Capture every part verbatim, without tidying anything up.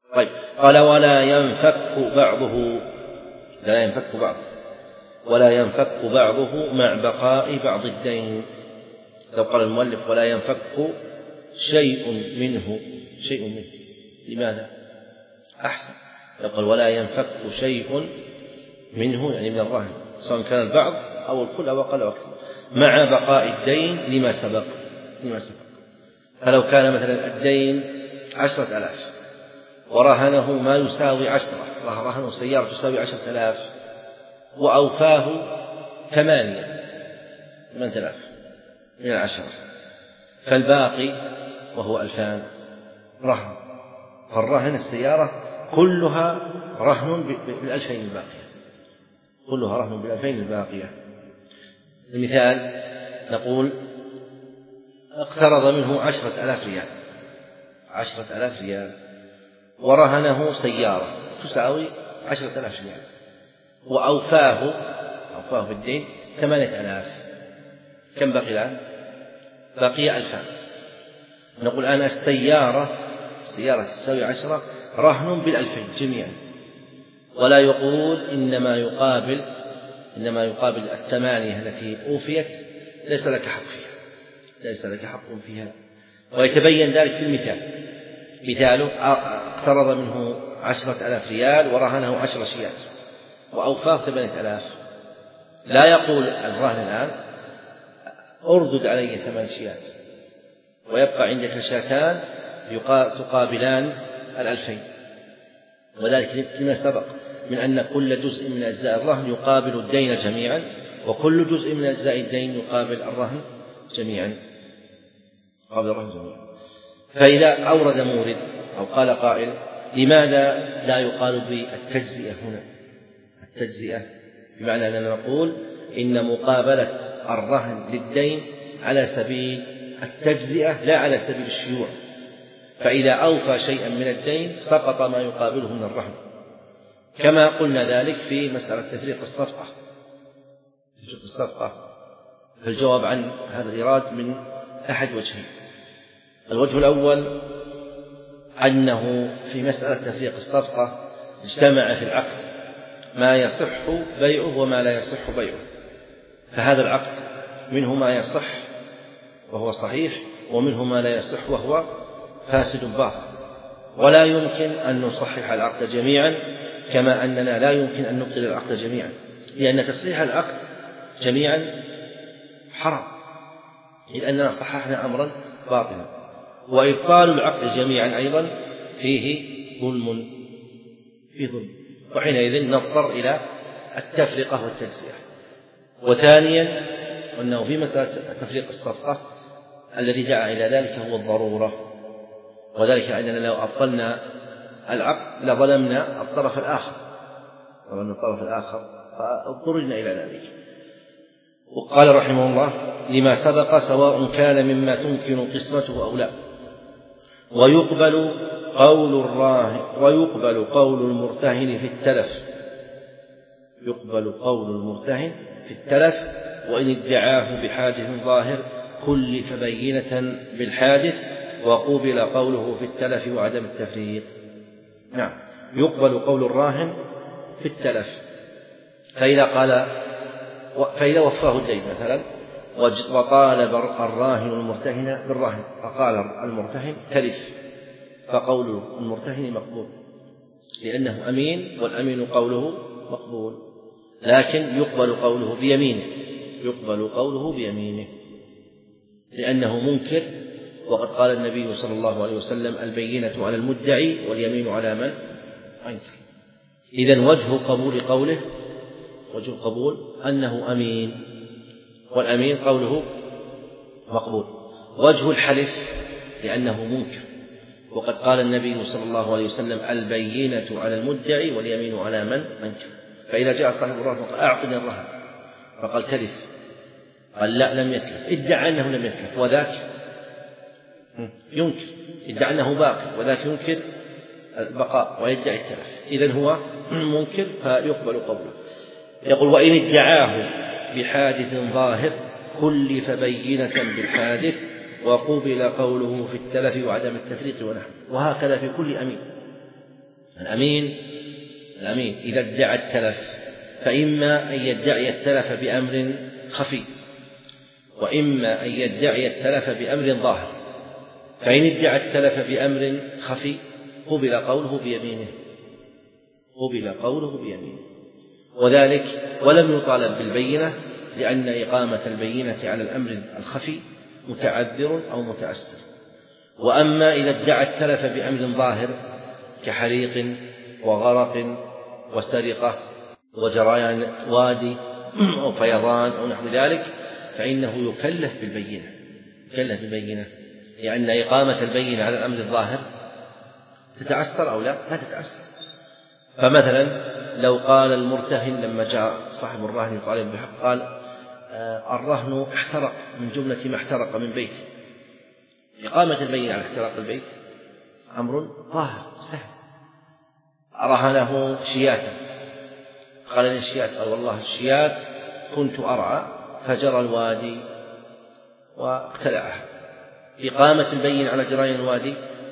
طيب قال ولا ينفك بعضه، لا ينفك بعضه ولا ينفك بعضه مع بقاء بعض الدين. لو قال المؤلف ولا ينفك شيء منه، شيء منه لماذا؟ أحسن لو قال ولا ينفك شيء منه يعني من الرهن، سواء كان البعض أو الكل أو أقل أو أكثر، مع بقاء الدين لما سبق لما سبق. فلو كان مثلا الدين عشرة آلاف ورهنه ما يساوي عشرة، رهنه سيارة تساوي عشرة آلاف وأوفاه ثمانية ثمانية آلاف من العشرة، فالباقي وهو ألفان رهن. فالرهن السيارة كلها رهن بالألفين الباقية، كلها رهن بالألفين الباقية. المثال نقول اقترض منه عشرة آلاف ريال، عشرة آلاف ريال ورهنه سيارة تساوي عشرة آلاف ريال وأوفاه أوفاه بالدين ثمانية آلاف، كم بقي الآن؟ بقي ألفان. نقول أنا السيارة السيارة تساوي عشرة رهن بالألفين جميعا، ولا يقول إنما يقابل إنما يقابل الثمانية التي أوفيت ليس لك حق فيها، ليس لك حق فيها. ويتبين ذلك في المثال، مثاله اقترض منه عشرة آلاف ريال ورهنه عشر شيات وأوفاه ثمانية آلاف. لا يقول الراهن الآن أردد علي ثمان شيات ويبقى عندك شاتان تقابلان الألفين، وذلك لما سبق من أن كل جزء من أجزاء الرهن يقابل الدين جميعا، وكل جزء من أجزاء الدين يقابل الرهن جميعا قابل الرهن جميعا. فإذا أورد مورد أو قال قائل لماذا لا يقال بالتجزئة هنا؟ التجزئة بمعنى أننا نقول إن مقابلة الرهن للدين على سبيل التجزئة لا على سبيل الشيوع، فإذا أوفى شيئا من الدين سقط ما يقابله من الرهن، كما قلنا ذلك في مسألة تفريق الصفقة. تفريق الصفقة فالجواب عن هذا الإيراد من أحد وجهين. الوجه الأول أنه في مسألة تفريق الصفقة اجتمع في العقد ما يصح بيعه وما لا يصح بيعه، فهذا العقد منه ما يصح وهو صحيح ومنه ما لا يصح وهو فاسد باطل، ولا يمكن أن نصحح العقد جميعا كما أننا لا يمكن أن نبطل العقد جميعا، لأن تصحيح العقد جميعا حرام إذ أننا صححنا أمرا باطلا، وإبطال العقد جميعا أيضا فيه ظلم فيه ظلم، وحينئذ نضطر إلى التفرقة والتجزئة. وثانيا أنه في مسألة تفريق الصفقة الذي دعا إلى ذلك هو الضرورة، وذلك أننا لو أبطلنا العقد لظلمنا الطرف الآخر ظلمنا الطرف الآخر فاضطررنا إلى ذلك. وقال رحمه الله لما سبق سواء كان مما تمكن قسمته أو لا، ويقبل قول الراهن ويقبل قول المرتهن في التلف يقبل قول المرتهن في التلف وإن ادعاه بحادث ظاهر كلف بينة بالحادث وقبل قوله في التلف وعدم التفريق. نعم، يقبل قول الراهن في التلف، فإذا قال فإذا وفاه الدين مثلا وطالب الراهن المرتهن بالرهن فقال المرتهن تلف، فقول المرتهن مقبول لأنه أمين والأمين قوله مقبول، لكن يقبل قوله بيمينه يقبل قوله بيمينه لأنه منكر، وقد قال النبي صلى الله عليه وسلم البينة على المدعي واليمين على من أنكر. إذن وجه قبول قوله وجه قبول أنه أمين، والأمين قوله مقبول. وجه الحلف لأنه منكر، وقد قال النبي صلى الله عليه وسلم البينة على المدعي واليمين على من أنكر. فإذا جاء صاحب الرهن وقال أعطني الرهن فقال تلف، قال لا لم يتلف، ادعى أنه لم يتلف وذاك ينكر، ادعى أنه باقي وذاك ينكر البقاء ويدعي التلف، إذن هو منكر فيقبل قوله. يقول وإن ادعاه بحادث ظاهر كلف بينة بالحادث وقبل قوله في التلف وعدم التفريق ونحو. وهكذا في كل أمين الأمين الأمين إذا ادعى التلف فإما أن يدعي التلف بأمر خفي، وإما أن يدعي التلف بأمر ظاهر. فإن ادعى التلف بأمر خفي قبل قوله بيمينه قبل قوله بيمينه وذلك ولم يطالب بالبينة، لأن إقامة البينة على الأمر الخفي متعذر أو متأثر. وأما إذا ادعى التلف بأمر ظاهر كحريق وغرق وسرقة وجريان وادي أو فيضان أو نحو ذلك فإنه يكلف بالبينة يكلف بالبينة لأن إقامة البينة على الأمر الظاهر تتأثر أو لا لا تتأثر. فمثلا لو قال المرتهن لما جاء صاحب الرهن يطالب بحق قال آه الرهن احترق من جملة ما احترق من بيت، إقامة البينة على احتراق البيت أمر ظاهر سهل. رهنه شياتا قال لي الشيات قال والله الشيات كنت أرعى فجرى الوادي واقتلعها، إقامة البين على جريان الوادي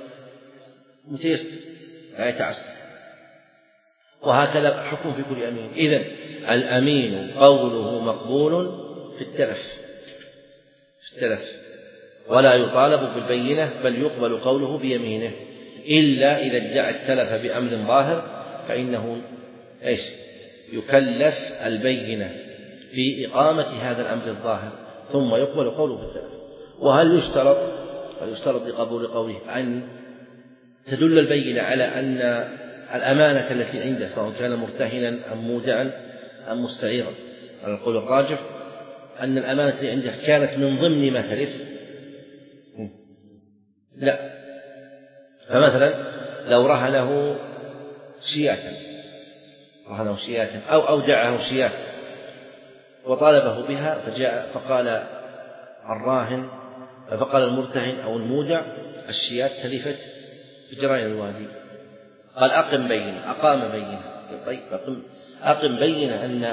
متيسر لا يتعسر. وهكذا حكم في كل أمين. إذن الأمين قوله مقبول في التلف في التلف ولا يطالب بالبينة بل يقبل قوله بيمينه، إلا إذا ادعى التلف بأمر ظاهر فإنه إيش يكلف البينة في إقامة هذا الأمر الظاهر ثم يقبل قوله في التلف. وهل يشترط ويشترط لقبول قوله أن تدل البينة على أن الأمانة التي عنده سواء كان مرتهنا أم مودعا أم مستعيرا؟ على القول الراجح أن الأمانة التي عنده كانت من ضمن ما تلف لا. فمثلا لو رهنه شياتا رهنه شياتا أو أودعه شيات وطالبه بها فجاء فقال الراهن فقال المرتهن أو المودع الشيات تلفت في جريان الوادي، قال أقم بينة أقام بينة طيب أقم, أقم بينة أن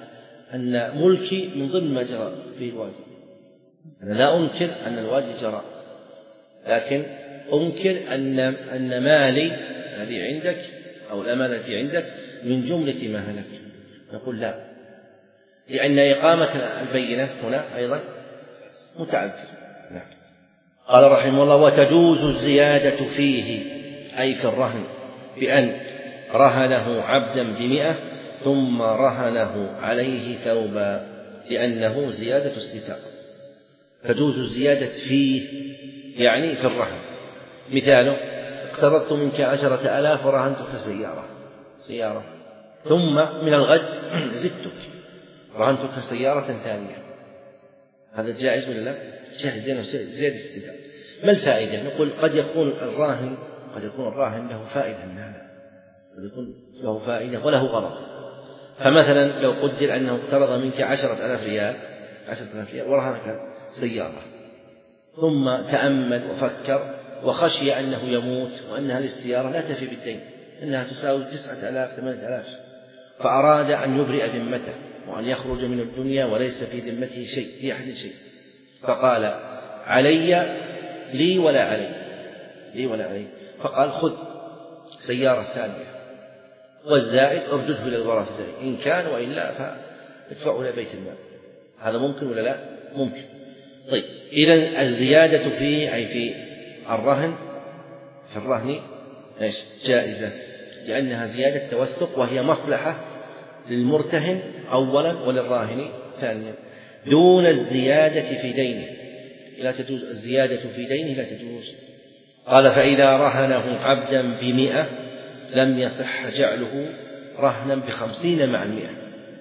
أن ملكي من ضمن ما جرى في الوادي. أنا لا أنكر أن الوادي جرى، لكن أنكر أن أن مالي الذي عندك أو الأمانة التي عندك من جملة ما هلك. نقول لا، لأن إقامة البينة هنا أيضا متعذر. نعم. قال رحمه الله وتجوز الزيادة فيه أي في الرهن بأن رهنه عبدا بمئة ثم رهنه عليه ثوبا لأنه زيادة استتاق. تجوز الزيادة فيه يعني في الرهن. مثاله اقترضت منك عشرة آلاف ورهنتك سيارة سيارة ثم من الغد زدتك رهنتك سيارة ثانية، هذا جائز ولا لا؟ جائز زيادة استتاق. ما الفائدة؟ نقول قد يكون الراهن قد يكون الراهن له فائدة من هذا، قد يكون له فائدة وله غرض. فمثلا لو قدر أنه اقترض منك عشرة آلاف ريال عشرة آلاف ريال ورهنك سيارة ثم تأمل وفكر وخشي أنه يموت وأن هذه السيارة لا تفي بالدين، أنها تساوي تسعة آلاف ثمانية آلاف، فأراد أن يبرئ ذمته وأن يخرج من الدنيا وليس في ذمته شيء في أحد شيء، فقال علي لي ولا علي لي ولا علي فقال خذ سيارة ثانية والزائد أردده إلى الورثة إن كان، وإلا فادفعه إلى بيت المال. هذا ممكن ولا لا؟ ممكن. طيب إذن الزيادة فيه أي في الرهن في الرهن إيش جائزة، لأنها زيادة توثق وهي مصلحة للمرتهن أولا وللراهن ثانيا، دون الزيادة في دينه لا تجوز. الزيادة في دينه لا تجوز. قال فإذا رهنه عبدا بمئة لم يصح جعله رهنا بخمسين مع المئة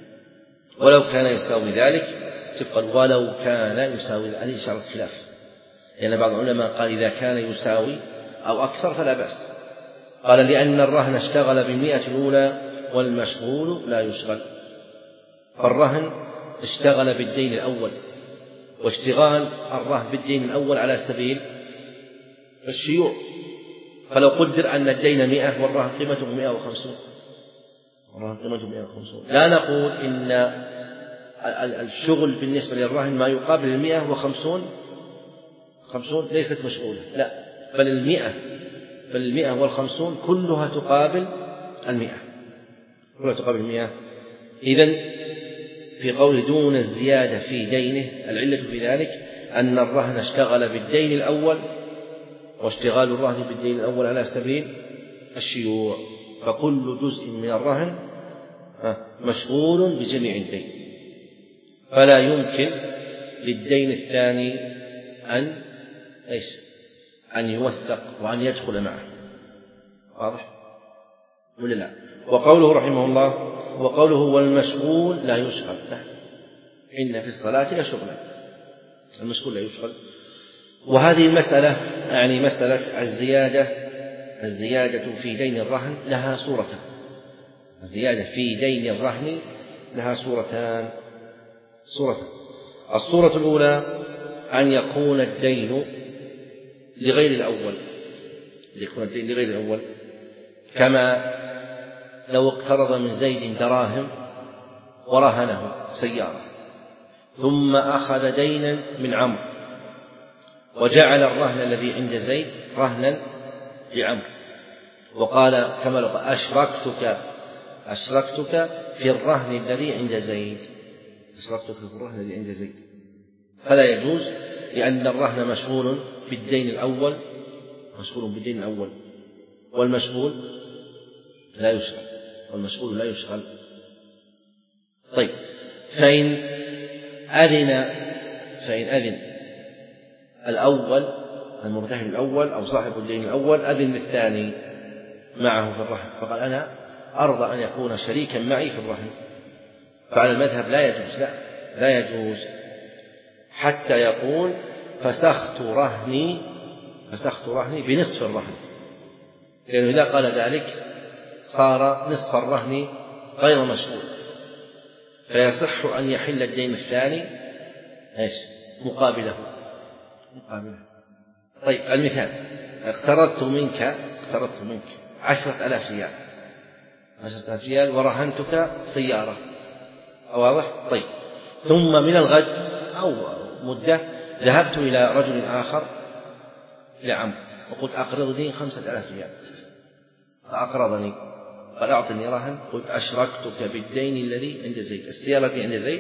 ولو كان يساوي ذلك. تقول ولو كان يساوي هذه إشارة خلاف، لأن يعني بعض العلماء قال إذا كان يساوي أو أكثر فلا بأس. قال لأن الرهن اشتغل بالمئة الأولى والمشغول لا يشغل، فالرهن اشتغل بالدين الأول، واشتغال الرهن بالدين الأول على سبيل الشيوع. فلو قدر أن الدين مئة والرهن قيمته مئة وخمسون والرهن قيمته مئة وخمسون لا نقول إن الشغل بالنسبة للرهن ما يقابل المئة وخمسون خمسون ليست مشغولة، لا، بل المئة فالمئة والخمسون كلها تقابل المئة كلها تقابل المئة. إذن في قول دون الزيادة في دينه العلة في ذلك أن الرهن اشتغل بالدين الأول، واشتغال الرهن بالدين الأول على سبيل الشيوع، فكل جزء من الرهن مشغول بجميع الدين، فلا يمكن للدين الثاني أن إيش أن يوثق وأن يدخل معه. واضح ولا لا؟ وقوله رحمه الله وقوله والمشغول لا يشغل، لا، إن في الصلاة لشغلا، المشغول لا يشغل. وهذه المسألة يعني مسألة الزيادة الزيادة في دين الرهن لها صورتان. الزيادة في دين الرهن لها صورتان صورتان الصورة الأولى أن يكون الدين لغير الأول يكون الدين لغير الأول كما لو اقترض من زيد دراهم ورهنه سيارة، ثم أخذ دينا من عمرو وجعل الرهن الذي عند زيد رهنا لعمرو، وقال كما لو أشركتك أشركتك في الرهن الذي عند زيد أشركتك في الرهن الذي عند زيد فلا يجوز، لأن الرهن مشغول بالدين الأول مشغول بالدين الأول والمشغول لا يشغل والمشغول لا يشغل. طيب، فإن أذن فإن أذن الأول المرتهن الأول أو صاحب الدين الأول أذن للثاني معه في الرهن، فقال أنا أرضى أن يكون شريكا معي في الرهن، فعلى المذهب لا يجوز لا لا يجوز حتى يقول فسخت رهني فسخت رهني بنصف الرهن، لأنه إذا قال ذلك صار نصف الرهن غير مشغول، فيصح أن يحل الدين الثاني إيش مقابله مقابله. طيب، المثال اقترضت منك اقترضت منك عشرة آلاف ريال عشرة آلاف ريال ورهنتك سيارة، واضح؟ طيب، ثم من الغد أو مدة ذهبت إلى رجل آخر إلى عمرو وقلت أقرضني خمسة آلاف ريال، فأقرضني قال أعطني رهن، قلت أشركتك بالدين الذي عند زيد، السيارة التي عند زيد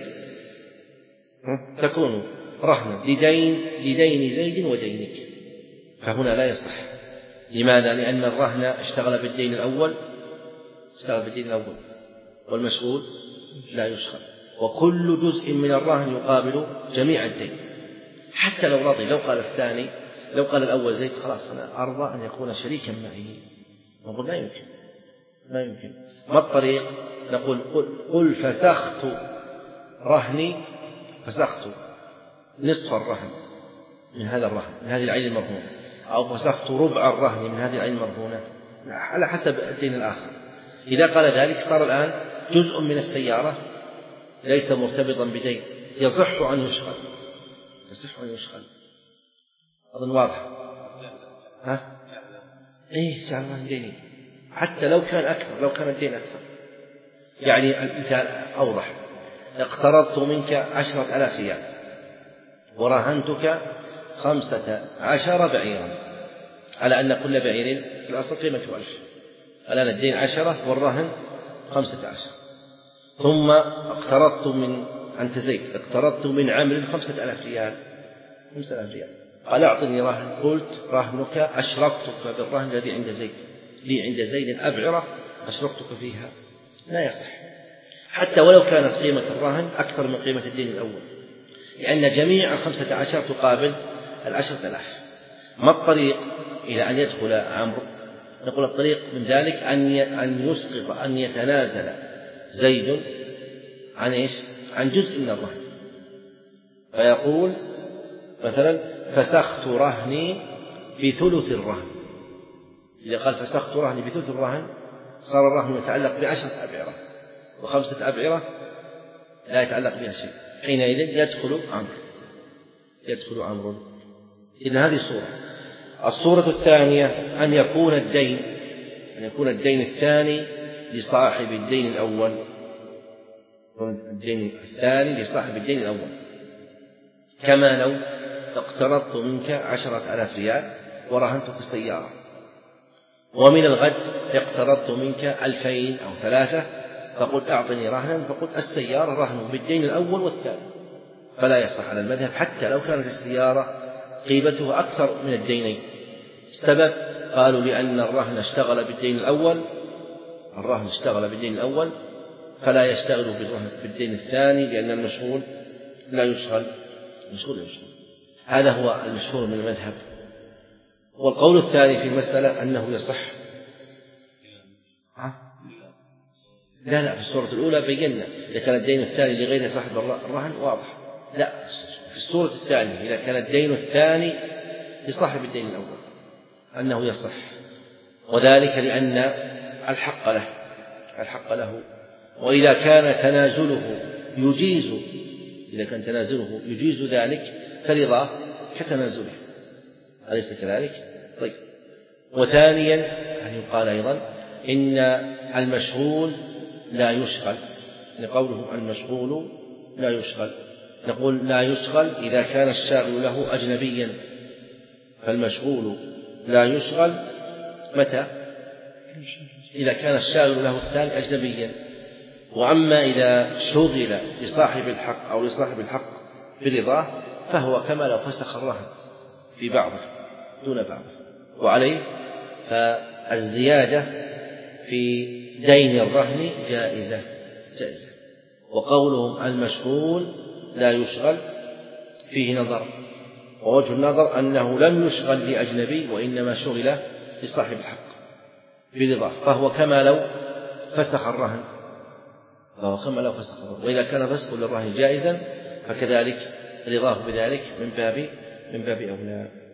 تكون رهنا لدين لدين زيد ودينك، فهنا لا يصح. لماذا؟ لأن الرهن اشتغل بالدين الأول اشتغل بالدين الأول والمشغول لا يشغل، وكل جزء من الرهن يقابل جميع الدين، حتى لو رضي لو قال الثاني لو قال الأول زيد خلاص أنا أرضى أن يكون شريكا معي، نقول لا يمكن لا يمكن. ما الطريق؟ نقول قل, قل فسخت رهني فسخت نصف الرهن من هذا الرهن من هذه العين المرهونة، أو فسخت ربع الرهن من هذه العين المرهونة على حسب الدين الآخر. إذا قال ذلك صار الآن جزء من السيارة ليس مرتبطا بدين، يصح أن يشغل يصح أن يشغل أظن واضح. ها؟ إيه جعل الله ديني حتى لو كان أكثر لو كان الدين أكثر. يعني المثال أوضح، اقترضت منك عشرة آلاف ريال ورهنتك خمسة عشر بعيرا، على أن كل بعير في الأصل قيمته ألف، الآن الدين عشرة والرهن خمسة عشر، ثم اقترضت من أنت زيد اقترضت من عامل خمسة آلاف ريال خمسة آلاف ريال، قال أعطني رهن، قلت رهنك أشركتك بالرهن الذي عند زيد، لي عند زيد أبعرة أشركتك فيها، لا يصح حتى ولو كانت قيمة الرهن أكثر من قيمة الدين الأول، لأن جميع الخمسة عشر تقابل العشرة آلاف. ما الطريق إلى أن يدخل عمرو؟ نقول الطريق من ذلك أن أن يسقط أن يتنازل زيد عن إيش؟ عن جزء من الرهن، فيقول مثلا فسخت رهني بثلث الرهن. إذا قال فسخت رهني بثلث الرهن صار الرهن يتعلق بعشرة أبعرة، وخمسة أبعرة لا يتعلق بها شيء، حينئذ يدخل عمرو يدخل عمرو. إذن هذه الصورة. الصورة الثانية أن يكون الدين أن يكون الدين الثاني لصاحب الدين الأول الدين الثاني لصاحب الدين الأول، كما لو اقترضت منك عشرة آلاف ريال ورهنتك السيارة، ومن الغد اقترضت منك ألفين أو ثلاثة فقلت أعطني رهنا، فقلت السيارة رهن بالدين الأول والثاني، فلا يصح على المذهب حتى لو كانت السيارة قيمتها أكثر من الدينين. السبب قالوا لأن الرهن اشتغل بالدين الأول، الرهن اشتغل بالدين الأول فلا يشتغل بالدين الثاني، لأن المشغول لا يشغل المشغول لا يشغل. هذا هو المشهور من المذهب. والقول الثاني في المسألة أنه يصح. لا لا في السورة الأولى بينا إذا كان الدين الثاني لغير صاحب الرهن واضح. لا في السورة الثانية إذا كان الدين الثاني لصاحب الدين الأول أنه يصح، وذلك لأن الحق له الحق له وإذا كان تنازله يجيز إذا كان تنازله يجيز ذلك فرضاه كتنازله، أليس كذلك؟ طيب. وثانيا أن يقال أيضا إن المشغول لا يشغل، لقوله المشغول لا يشغل، نقول لا يشغل إذا كان الشاغل له أجنبيا، فالمشغول لا يشغل متى؟ إذا كان الشاغل له الثاني أجنبيا. وأما إذا شغل لصاحب الحق أو لصاحب الحق برضاه فهو كما لو فسخ الرهن في بعضه دون بعضه. وعليه فالزيادة في دين الرهن جائزة جائزة. وقولهم المشغول لا يشغل فيه نظر، ووجه النظر أنه لم يشغل لأجنبي وإنما شغل لصاحب الحق برضاه، فهو كما لو فسخ الرهن فهو كما لو فسخ الرهن. وإذا كان فسخ للرهن جائزا فكذلك رضاه بذلك من باب من باب أولى.